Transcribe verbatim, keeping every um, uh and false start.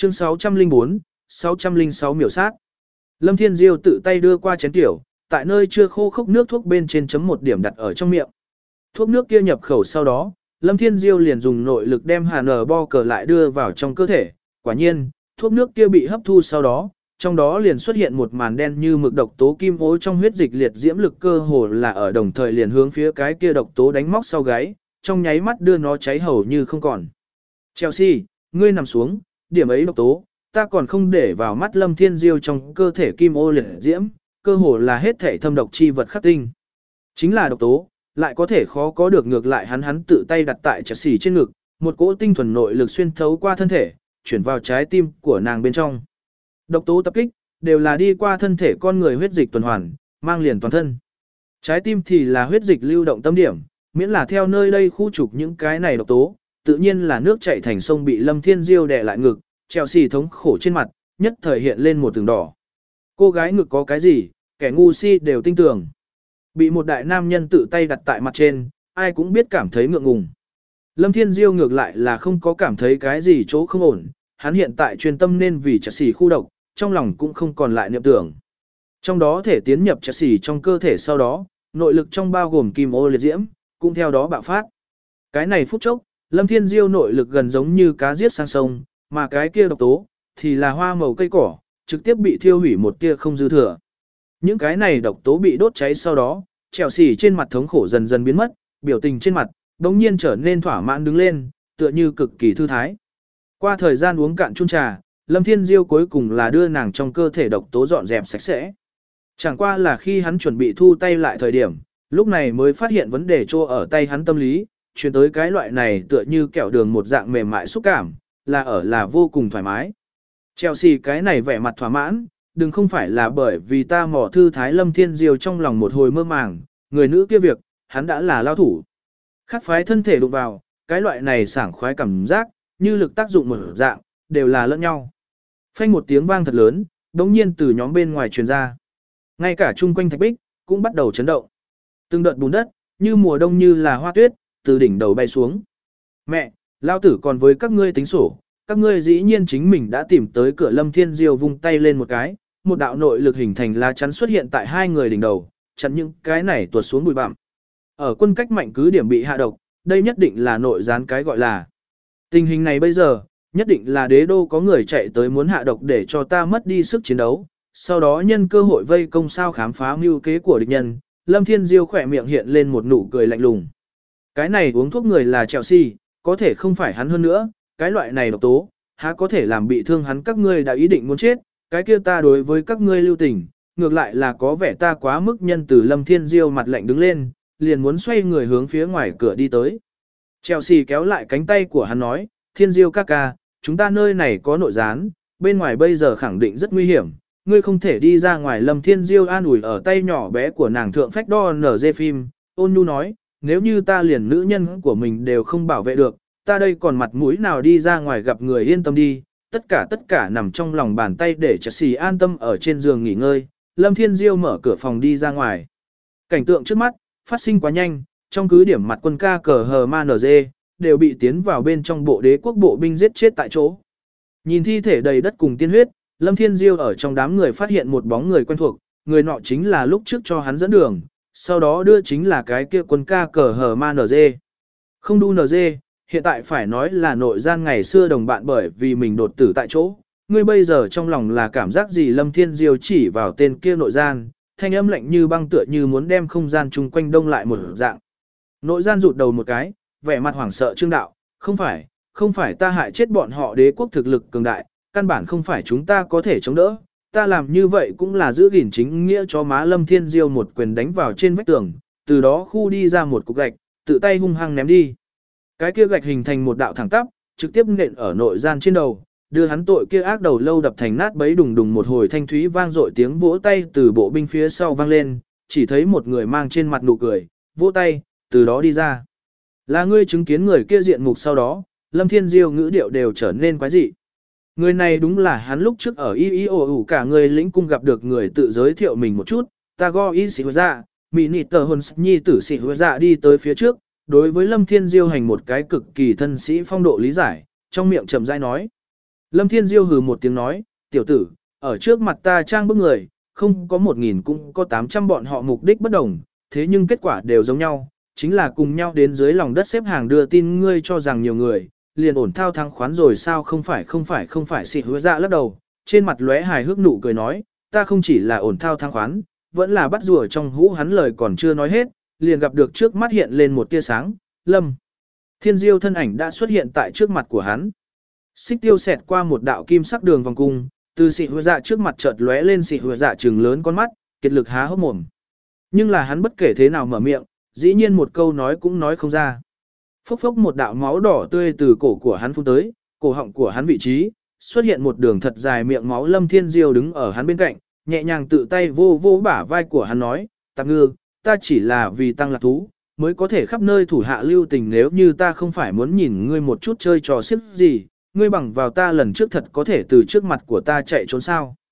Chương sáu trăm lẻ bốn, sáu trăm lẻ sáu miểu sát. Lâm Thiên Diêu tự tay đưa qua chén tiểu, tại nơi chưa khô khốc nước thuốc bên trên chấm một điểm đặt ở trong miệng. Thuốc nước kia nhập khẩu sau đó, Lâm Thiên Diêu liền dùng nội lực đem Hàn Nở Bo cờ lại đưa vào trong cơ thể. Quả nhiên, thuốc nước kia bị hấp thu sau đó, trong đó liền xuất hiện một màn đen như mực độc tố kim ố trong huyết dịch liệt diễm lực cơ hồ là ở đồng thời liền hướng phía cái kia độc tố đánh móc sau gáy, trong nháy mắt đưa nó cháy hầu như không còn. Chelsea, ngươi nằm xuống, điểm ấy độc tố, ta còn không để vào mắt. Lâm Thiên Diêu trong cơ thể kim ô liệt diễm, cơ hồ là hết thể thâm độc chi vật khắc tinh. Chính là độc tố, lại có thể khó có được, ngược lại hắn hắn tự tay đặt tại Chelsea trên ngực, một cỗ tinh thuần nội lực xuyên thấu qua thân thể, chuyển vào trái tim của nàng bên trong. Độc tố tập kích, đều là đi qua thân thể con người huyết dịch tuần hoàn, mang liền toàn thân. Trái tim thì là huyết dịch lưu động tâm điểm, miễn là theo nơi đây khu trục những cái này độc tố, tự nhiên là nước chảy thành sông. Bị Lâm Thiên Diêu đè lại ngực, Chelsea thống khổ trên mặt, nhất thời hiện lên một tường đỏ. Cô gái ngực có cái gì, kẻ ngu si đều tin tưởng. Bị một đại nam nhân tự tay đặt tại mặt trên, ai cũng biết cảm thấy ngượng ngùng. Lâm Thiên Diêu ngược lại là không có cảm thấy cái gì chỗ không ổn, hắn hiện tại chuyên tâm nên vì Chelsea khu độc, trong lòng cũng không còn lại niệm tưởng. Trong đó thể tiến nhập Chelsea trong cơ thể sau đó, nội lực trong bao gồm kim ô liệt diễm, cũng theo đó bạo phát. Cái này phút chốc, Lâm Thiên Diêu nội lực gần giống như cá giết sang sông, mà cái kia độc tố, thì là hoa màu cây cỏ, trực tiếp bị thiêu hủy một tia không dư thừa. Những cái này độc tố bị đốt cháy sau đó, Chelsea trên mặt thống khổ dần dần biến mất, biểu tình trên mặt, đống nhiên trở nên thỏa mãn đứng lên, tựa như cực kỳ thư thái. Qua thời gian uống cạn chung trà, Lâm Thiên Diêu cuối cùng là đưa nàng trong cơ thể độc tố dọn dẹp sạch sẽ. Chẳng qua là khi hắn chuẩn bị thu tay lại thời điểm, lúc này mới phát hiện vấn đề trô ở tay hắn tâm lý, chuyển tới cái loại này tựa như kẹo đường một dạng mềm mại xúc cảm, là ở là vô cùng thoải mái. Chelsea cái này vẻ mặt thỏa mãn, đừng không phải là bởi vì ta mỏ thư thái. Lâm Thiên Diêu trong lòng một hồi mơ màng, người nữ kia việc, hắn đã là lao thủ. Khắc phái thân thể đụng vào, cái loại này sảng khoái cảm giác, như lực tác dụng một dạng, đều là lẫn nhau. Phanh một tiếng vang thật lớn, đống nhiên từ nhóm bên ngoài truyền ra. Ngay cả chung quanh thạch bích, cũng bắt đầu chấn động. Từng đợt bùn đất, như mùa đông như là hoa tuyết, từ đỉnh đầu bay xuống. Mẹ, lao tử còn với các ngươi tính sổ, các ngươi dĩ nhiên chính mình đã tìm tới cửa. Lâm Thiên Diêu vung tay lên một cái, một đạo nội lực hình thành lá chắn xuất hiện tại hai người đỉnh đầu, chắn những cái này tuột xuống bụi bặm. Ở quân cách mạnh cứ điểm bị hạ độc, đây nhất định là nội gián cái gọi là. Tình hình này bây giờ, nhất định là đế đô có người chạy tới muốn hạ độc để cho ta mất đi sức chiến đấu, sau đó nhân cơ hội vây công sao khám phá mưu kế của địch nhân. Lâm Thiên Diêu khỏe miệng hiện lên một nụ cười lạnh lùng. Cái này uống thuốc người là Chelsea, có thể không phải hắn hơn nữa, cái loại này độc tố, há có thể làm bị thương hắn. Các ngươi đã ý định muốn chết, cái kia ta đối với các ngươi lưu tình, ngược lại là có vẻ ta quá mức nhân từ. Lâm Thiên Diêu mặt lạnh đứng lên, liền muốn xoay người hướng phía ngoài cửa đi tới. Chelsea kéo lại cánh tay của hắn nói, Thiên Diêu ca ca, chúng ta nơi này có nội gián, bên ngoài bây giờ khẳng định rất nguy hiểm, ngươi không thể đi ra ngoài. Lâm Thiên Diêu an ủi ở tay nhỏ bé của nàng thượng phách đo nở dê phim, ôn nhu nói, nếu như ta liền nữ nhân của mình đều không bảo vệ được, ta đây còn mặt mũi nào đi ra ngoài gặp người. Yên tâm đi, tất cả tất cả nằm trong lòng bàn tay. Để Chelsea an tâm ở trên giường nghỉ ngơi, Lâm Thiên Diêu mở cửa phòng đi ra ngoài. Cảnh tượng trước mắt, phát sinh quá nhanh, trong cứ điểm mặt quân ca cờ hờ ma nở dê, đều bị tiến vào bên trong bộ đế quốc bộ binh giết chết tại chỗ. Nhìn thi thể đầy đất cùng tiên huyết, Lâm Thiên Diêu ở trong đám người phát hiện một bóng người quen thuộc, người nọ chính là lúc trước cho hắn dẫn đường, sau đó đưa chính là cái kia quân ca cờ hờ ma nở dê. Không đu nở dê, hiện tại phải nói là nội gian ngày xưa đồng bạn bởi vì mình đột tử tại chỗ. Ngươi bây giờ trong lòng là cảm giác gì? Lâm Thiên Diêu chỉ vào tên kia nội gian, thanh âm lạnh như băng tựa như muốn đem không gian chung quanh đông lại một dạng. Nội gian rụt đầu một cái, vẻ mặt hoảng sợ trương đạo, không phải, không phải ta hại chết bọn họ, đế quốc thực lực cường đại, căn bản không phải chúng ta có thể chống đỡ, ta làm như vậy cũng là giữ gìn chính nghĩa cho má. Lâm Thiên Diêu một quyền đánh vào trên vách tường, từ đó khu đi ra một cục gạch, tự tay hung hăng ném đi. Cái kia gạch hình thành một đạo thẳng tắp, trực tiếp nện ở nội gian trên đầu, đưa hắn tội kia ác đầu lâu đập thành nát bấy. Đùng đùng một hồi thanh thúy vang dội tiếng vỗ tay từ bộ binh phía sau vang lên, chỉ thấy một người mang trên mặt nụ cười, vỗ tay, từ đó đi ra. Là ngươi chứng kiến người kia diện mục sau đó, Lâm Thiên Diêu ngữ điệu đều trở nên quái dị. Người này đúng là hắn lúc trước ở y y ổ ủ cả người lĩnh cung gặp được người, tự giới thiệu mình một chút, ta go y sĩ dạ, mỹ nị tờ hồn nhi tử sĩ dạ đi tới phía trước, đối với Lâm Thiên Diêu hành một cái cực kỳ thân sĩ phong độ lý giải, trong miệng chậm rãi nói. Lâm Thiên Diêu hừ một tiếng nói, tiểu tử, ở trước mặt ta trang bức người, không có một nghìn cũng có tám trăm bọn họ mục đích bất đồng, thế nhưng kết quả đều giống nhau, chính là cùng nhau đến dưới lòng đất xếp hàng đưa tin ngươi cho rằng nhiều người, liền ổn thao thắng khoán rồi sao không phải không phải không phải xị hứa dạ lắc đầu, trên mặt lóe hài hước nụ cười nói, ta không chỉ là ổn thao thắng khoán, vẫn là bắt rùa trong hũ hắn lời còn chưa nói hết, liền gặp được trước mắt hiện lên một tia sáng, Lâm Thiên Diêu thân ảnh đã xuất hiện tại trước mặt của hắn. Xích tiêu xẹt qua một đạo kim sắc đường vòng cung, từ xị hứa dạ trước mặt chợt lóe lên xị hứa dạ trừng lớn con mắt, kiệt lực há hốc mồm. Nhưng là hắn bất kể thế nào mở miệng, dĩ nhiên một câu nói cũng nói không ra. Phốc phốc một đạo máu đỏ tươi từ cổ của hắn phun tới, cổ họng của hắn vị trí, xuất hiện một đường thật dài miệng máu. Lâm Thiên Diêu đứng ở hắn bên cạnh, nhẹ nhàng tự tay vô vô bả vai của hắn nói, Tạp Ngư, ta chỉ là vì tăng lạc thú, mới có thể khắp nơi thủ hạ lưu tình, nếu như ta không phải muốn nhìn ngươi một chút chơi trò xiếc gì, ngươi bằng vào ta lần trước thật có thể từ trước mặt của ta chạy trốn sao.